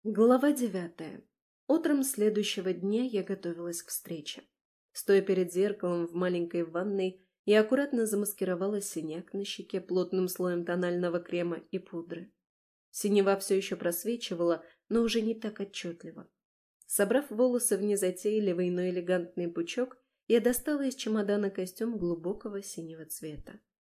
Глава 9. Утром следующего дня я готовилась к встрече. Стоя перед зеркалом в маленькой ванной, я аккуратно замаскировала синяк на щеке плотным слоем тонального крема и пудры. Синева все еще просвечивала, но уже не так отчетливо. Собрав волосы в незатейливый, но элегантный пучок, я достала из чемодана костюм глубокого синего цвета.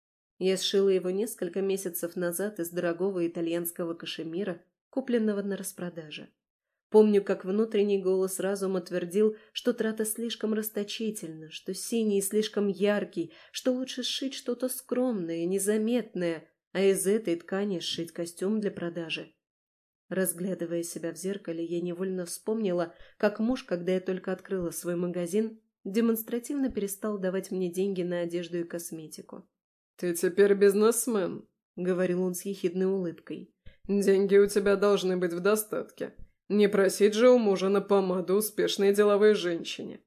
Я сшила его несколько месяцев назад из дорогого итальянского кашемира, купленного на распродаже. Помню, как внутренний голос разума твердил, что трата слишком расточительна, что синий слишком яркий, что лучше сшить что-то скромное, незаметное, а из этой ткани сшить костюм для продажи. Разглядывая себя в зеркале, я невольно вспомнила, как муж, когда я только открыла свой магазин, демонстративно перестал давать мне деньги на одежду и косметику. «Ты теперь бизнесмен», — говорил он с ехидной улыбкой. «Деньги у тебя должны быть в достатке. Не просить же у мужа на помаду успешной деловой женщине».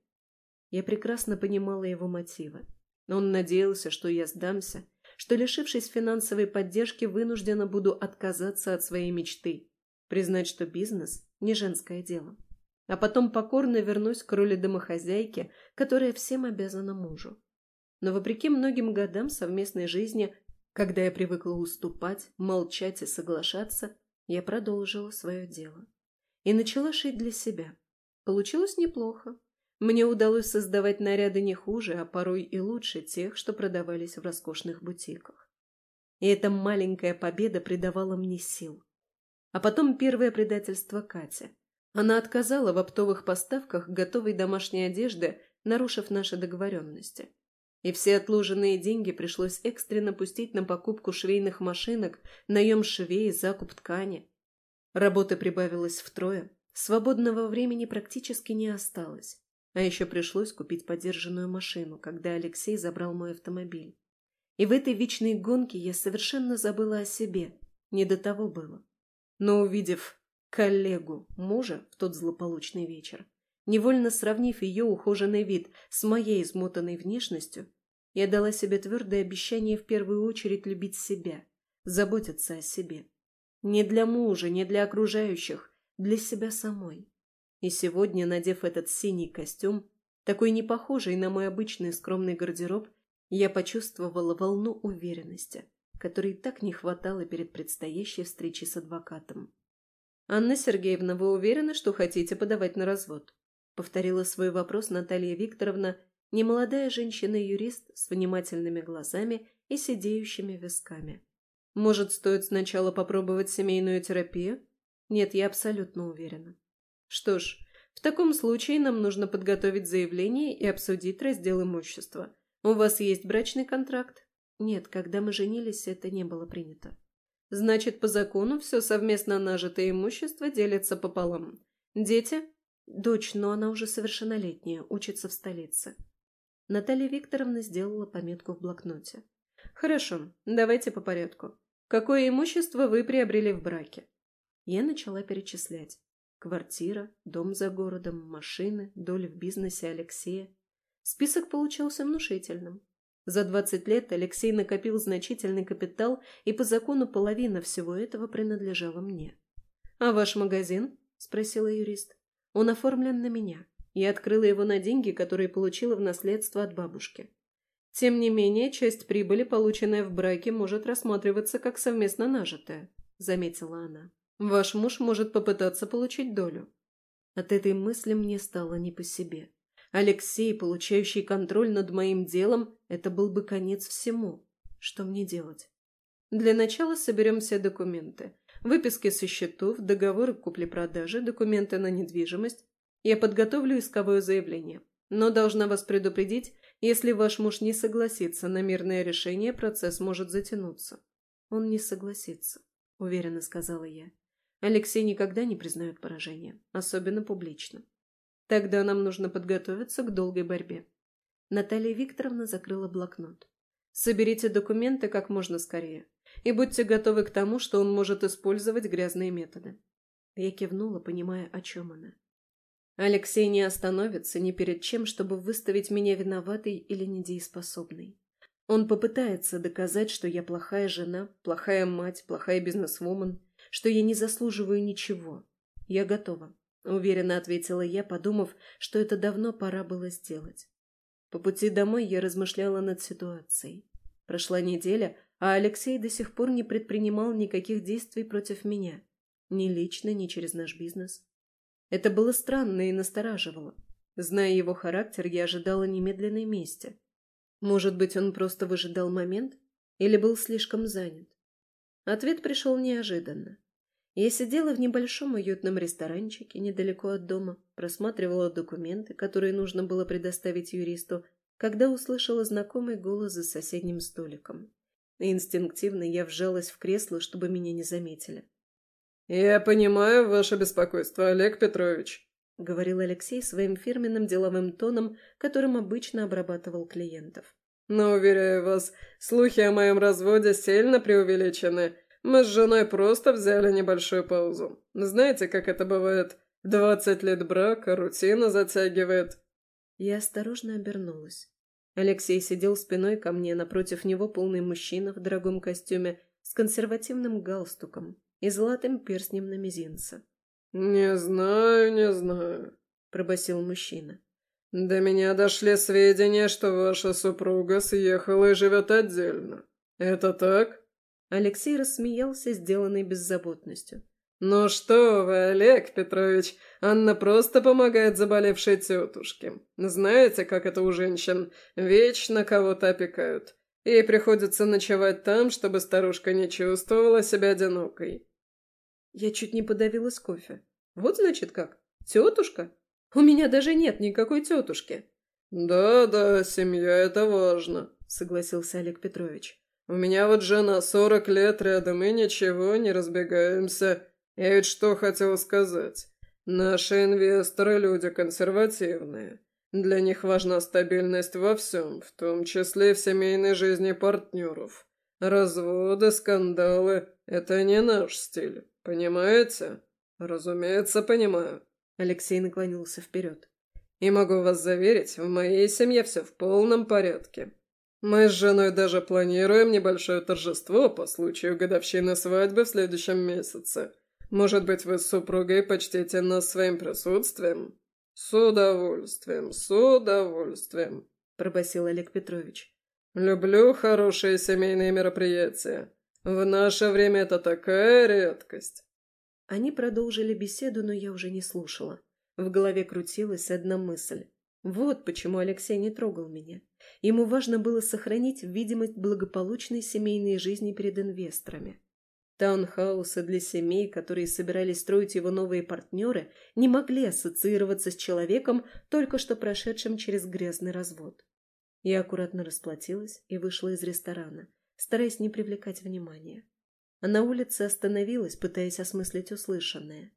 Я прекрасно понимала его мотивы. Он надеялся, что я сдамся, что, лишившись финансовой поддержки, вынуждена буду отказаться от своей мечты, признать, что бизнес – не женское дело. А потом покорно вернусь к роли домохозяйки, которая всем обязана мужу. Но вопреки многим годам совместной жизни, когда я привыкла уступать, молчать и соглашаться, я продолжила свое дело. И начала шить для себя. Получилось неплохо. Мне удалось создавать наряды не хуже, а порой и лучше тех, что продавались в роскошных бутиках. И эта маленькая победа придавала мне сил. А потом первое предательство Кати. Она отказала в оптовых поставках готовой домашней одежды, нарушив наши договоренности. И все отложенные деньги пришлось экстренно пустить на покупку швейных машинок, наем швей, закуп ткани. Работы прибавилось втрое, свободного времени практически не осталось. А еще пришлось купить подержанную машину, когда Алексей забрал мой автомобиль. И в этой вечной гонке я совершенно забыла о себе, не до того было. Но увидев коллегу мужа в тот злополучный вечер, невольно сравнив ее ухоженный вид с моей измотанной внешностью, я дала себе твердое обещание в первую очередь любить себя, заботиться о себе. Не для мужа, не для окружающих, для себя самой. И сегодня, надев этот синий костюм, такой не похожий на мой обычный скромный гардероб, я почувствовала волну уверенности, которой так не хватало перед предстоящей встречей с адвокатом. «Анна Сергеевна, вы уверены, что хотите подавать на развод?» — повторила свой вопрос Наталья Викторовна, немолодая женщина-юрист с внимательными глазами и сидеющими висками. «Может, стоит сначала попробовать семейную терапию?» «Нет, я абсолютно уверена». «Что ж, в таком случае нам нужно подготовить заявление и обсудить раздел имущества. У вас есть брачный контракт?» «Нет, когда мы женились, это не было принято». «Значит, по закону все совместно нажитое имущество делится пополам. Дети?» «Дочь, но она уже совершеннолетняя, учится в столице». Наталья Викторовна сделала пометку в блокноте. «Хорошо, давайте по порядку. Какое имущество вы приобрели в браке?» Я начала перечислять. Квартира, дом за городом, машины, доля в бизнесе Алексея. Список получился внушительным. За 20 лет Алексей накопил значительный капитал, и по закону половина всего этого принадлежала мне. «А ваш магазин?» – спросила юрист. «Он оформлен на меня. Я открыла его на деньги, которые получила в наследство от бабушки. Тем не менее, часть прибыли, полученная в браке, может рассматриваться как совместно нажитая», – заметила она. «Ваш муж может попытаться получить долю». От этой мысли мне стало не по себе. Алексей, получающий контроль над моим делом, это был бы конец всему. Что мне делать? Для начала соберем все документы. Выписки со счетов, договоры купли-продажи, документы на недвижимость. Я подготовлю исковое заявление. Но должна вас предупредить, если ваш муж не согласится на мирное решение, процесс может затянуться. Он не согласится, уверенно сказала я. Алексей никогда не признает поражения, особенно публично. Тогда нам нужно подготовиться к долгой борьбе. Наталья Викторовна закрыла блокнот. Соберите документы как можно скорее. И будьте готовы к тому, что он может использовать грязные методы. Я кивнула, понимая, о чем она. Алексей не остановится ни перед чем, чтобы выставить меня виноватой или недееспособной. Он попытается доказать, что я плохая жена, плохая мать, плохая бизнесвумен, что я не заслуживаю ничего. «Я готова», — уверенно ответила я, подумав, что это давно пора было сделать. По пути домой я размышляла над ситуацией. Прошла неделя, а Алексей до сих пор не предпринимал никаких действий против меня. Ни лично, ни через наш бизнес. Это было странно и настораживало. Зная его характер, я ожидала немедленной мести. Может быть, он просто выжидал момент или был слишком занят? Ответ пришел неожиданно. Я сидела в небольшом уютном ресторанчике недалеко от дома, просматривала документы, которые нужно было предоставить юристу, когда услышала знакомый голос за соседним столиком. И инстинктивно я вжалась в кресло, чтобы меня не заметили. «Я понимаю ваше беспокойство, Олег Петрович», — говорил Алексей своим фирменным деловым тоном, которым обычно обрабатывал клиентов. «Но, уверяю вас, слухи о моем разводе сильно преувеличены. Мы с женой просто взяли небольшую паузу. Знаете, как это бывает? 20 лет брака, рутина затягивает». Я осторожно обернулась. Алексей сидел спиной ко мне, напротив него полный мужчина в дорогом костюме с консервативным галстуком и золотым перстнем на мизинце. «Не знаю, не знаю», — пробасил мужчина. «До меня дошли сведения, что ваша супруга съехала и живет отдельно. Это так?» Алексей рассмеялся, сделанной беззаботностью. «Ну что вы, Олег Петрович, Анна просто помогает заболевшей тетушке. Знаете, как это у женщин? Вечно кого-то опекают. Ей приходится ночевать там, чтобы старушка не чувствовала себя одинокой». Я чуть не подавилась кофе. Вот значит как? Тетушка? У меня даже нет никакой тетушки. «Да-да, семья — это важно», — согласился Олег Петрович. «У меня вот жена 40 лет рядом, и ничего, не разбегаемся. Я ведь что хотел сказать. Наши инвесторы — люди консервативные. Для них важна стабильность во всем, в том числе и в семейной жизни партнеров. Разводы, скандалы — это не наш стиль, понимаете?» «Разумеется, понимаю». Алексей наклонился вперед. «И могу вас заверить, в моей семье все в полном порядке. Мы с женой даже планируем небольшое торжество по случаю годовщины свадьбы в следующем месяце. Может быть, вы с супругой почтите нас своим присутствием?» «С удовольствием, с удовольствием», — пробасил Олег Петрович. «Люблю хорошие семейные мероприятия. В наше время это такая редкость». Они продолжили беседу, но я уже не слушала. В голове крутилась одна мысль. Вот почему Алексей не трогал меня. Ему важно было сохранить видимость благополучной семейной жизни перед инвесторами. Таунхаусы для семей, которые собирались строить его новые партнеры, не могли ассоциироваться с человеком, только что прошедшим через грязный развод. Я аккуратно расплатилась и вышла из ресторана, стараясь не привлекать внимания. А на улице остановилась, пытаясь осмыслить услышанное.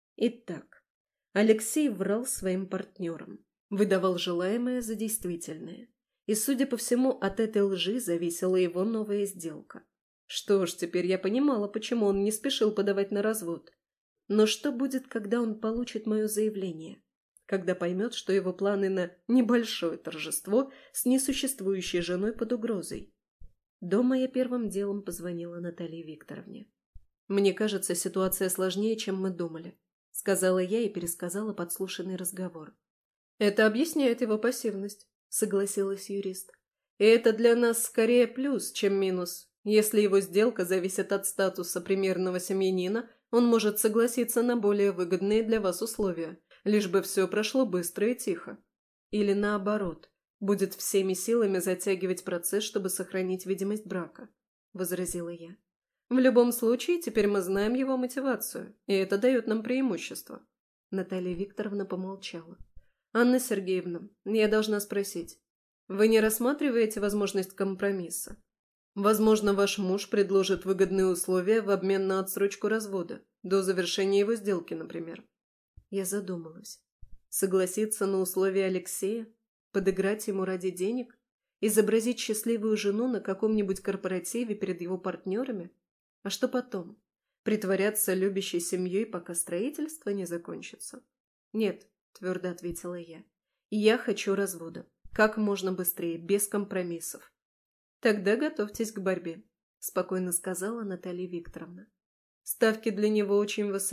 Итак, Алексей врал своим партнерам, выдавал желаемое за действительное. И, судя по всему, от этой лжи зависела его новая сделка. Что ж, теперь я понимала, почему он не спешил подавать на развод. Но что будет, когда он получит мое заявление? Когда поймет, что его планы на небольшое торжество с несуществующей женой под угрозой? Дома я первым делом позвонила Наталье Викторовне. «Мне кажется, ситуация сложнее, чем мы думали», — сказала я и пересказала подслушанный разговор. «Это объясняет его пассивность», — согласилась юрист. «И это для нас скорее плюс, чем минус. Если его сделка зависит от статуса примерного семьянина, он может согласиться на более выгодные для вас условия, лишь бы все прошло быстро и тихо. Или наоборот, будет всеми силами затягивать процесс, чтобы сохранить видимость брака», — возразила я. «В любом случае, теперь мы знаем его мотивацию, и это дает нам преимущество». Наталья Викторовна помолчала. «Анна Сергеевна, я должна спросить, вы не рассматриваете возможность компромисса? Возможно, ваш муж предложит выгодные условия в обмен на отсрочку развода, до завершения его сделки, например». Я задумалась. Согласиться на условия Алексея? Подыграть ему ради денег? Изобразить счастливую жену на каком-нибудь корпоративе перед его партнерами? А что потом? Притворяться любящей семьей, пока строительство не закончится? «Нет», — твердо ответила я. «Я хочу развода. Как можно быстрее, без компромиссов». «Тогда готовьтесь к борьбе», — спокойно сказала Наталья Викторовна. «Ставки для него очень высоки.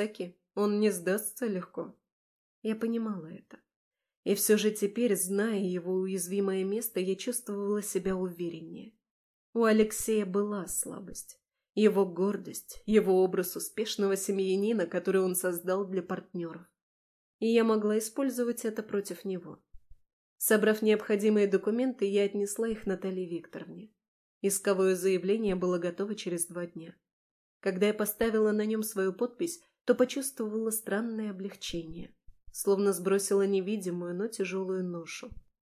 он не сдастся легко. Я понимала это. И все же теперь, зная его уязвимое место, я чувствовала себя увереннее. У Алексея была слабость. Его гордость, его образ успешного семьянина, который он создал для партнеров. И я могла использовать это против него. Собрав необходимые документы, я отнесла их Наталье Викторовне. Исковое заявление было готово через 2 дня. Когда я поставила на нем свою подпись, то почувствовала странное облегчение, словно сбросила невидимую, но тяжелую ношу.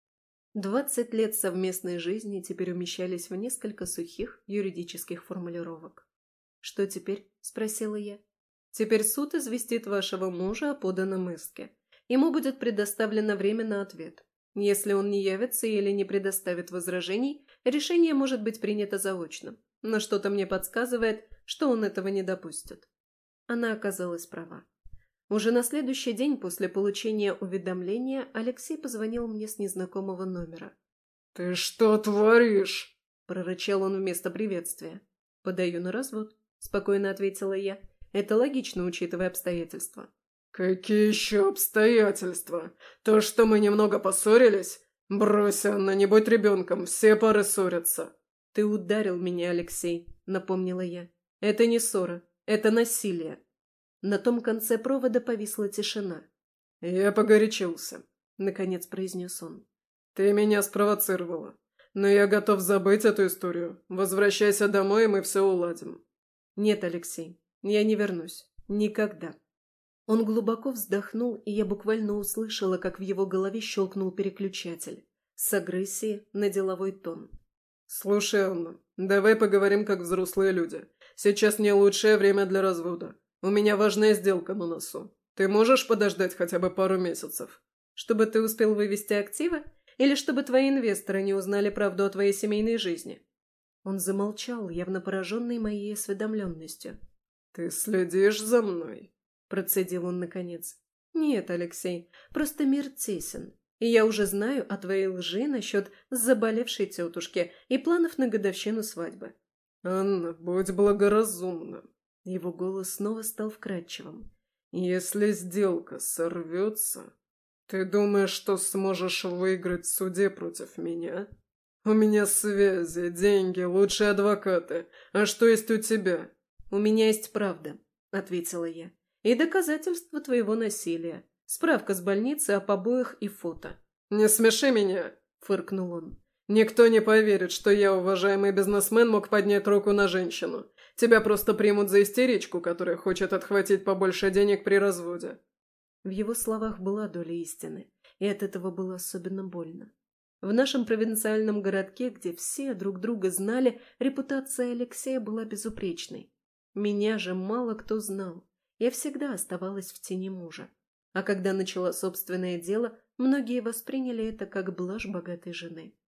20 лет совместной жизни теперь умещались в несколько сухих юридических формулировок. «Что теперь?» – спросила я. «Теперь суд известит вашего мужа о поданном иске. Ему будет предоставлено время на ответ. Если он не явится или не предоставит возражений, решение может быть принято заочно. Но что-то мне подсказывает, что он этого не допустит». Она оказалась права. Уже на следующий день после получения уведомления Алексей позвонил мне с незнакомого номера. «Ты что творишь?» – прорычал он вместо приветствия. «Подаю на развод», – спокойно ответила я. «Это логично, учитывая обстоятельства». «Какие еще обстоятельства? То, что мы немного поссорились? Брось, Анна, не будь ребенком, все пары ссорятся». «Ты ударил меня, Алексей», – напомнила я. «Это не ссора, это насилие». На том конце провода повисла тишина. «Я погорячился», — наконец произнес он. «Ты меня спровоцировала. Но я готов забыть эту историю. Возвращайся домой, и мы все уладим». «Нет, Алексей, я не вернусь. Никогда». Он глубоко вздохнул, и я буквально услышала, как в его голове щелкнул переключатель. С агрессии на деловой тон. «Слушай, Анна, давай поговорим как взрослые люди. Сейчас не лучшее время для развода. У меня важная сделка на носу. Ты можешь подождать хотя бы пару месяцев?» «Чтобы ты успел вывести активы? Или чтобы твои инвесторы не узнали правду о твоей семейной жизни?» Он замолчал, явно пораженный моей осведомленностью. «Ты следишь за мной?» – процедил он наконец. «Нет, Алексей, просто мир тесен. И я уже знаю о твоей лжи насчет заболевшей тетушки и планов на годовщину свадьбы». «Анна, будь благоразумна». Его голос снова стал вкрадчивым. «Если сделка сорвется, ты думаешь, что сможешь выиграть в суде против меня? У меня связи, деньги, лучшие адвокаты. А что есть у тебя?» «У меня есть правда», — ответила я. «И доказательства твоего насилия. Справка с больницы о побоях и фото». «Не смеши меня», — фыркнул он. «Никто не поверит, что я, уважаемый бизнесмен, мог поднять руку на женщину. Тебя просто примут за истеричку, которая хочет отхватить побольше денег при разводе». В его словах была доля истины, и от этого было особенно больно. В нашем провинциальном городке, где все друг друга знали, репутация Алексея была безупречной. Меня же мало кто знал. Я всегда оставалась в тени мужа. А когда начала собственное дело, многие восприняли это как блажь богатой жены.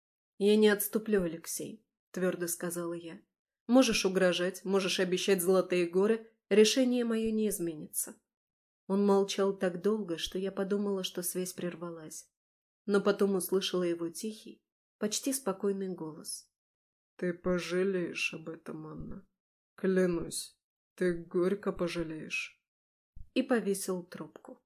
«Я не отступлю, Алексей», – твердо сказала я. «Можешь угрожать, можешь обещать золотые горы, решение мое не изменится». Он молчал так долго, что я подумала, что связь прервалась. Но потом услышала его тихий, почти спокойный голос. «Ты пожалеешь об этом, Анна. Клянусь, ты горько пожалеешь». И повесил трубку.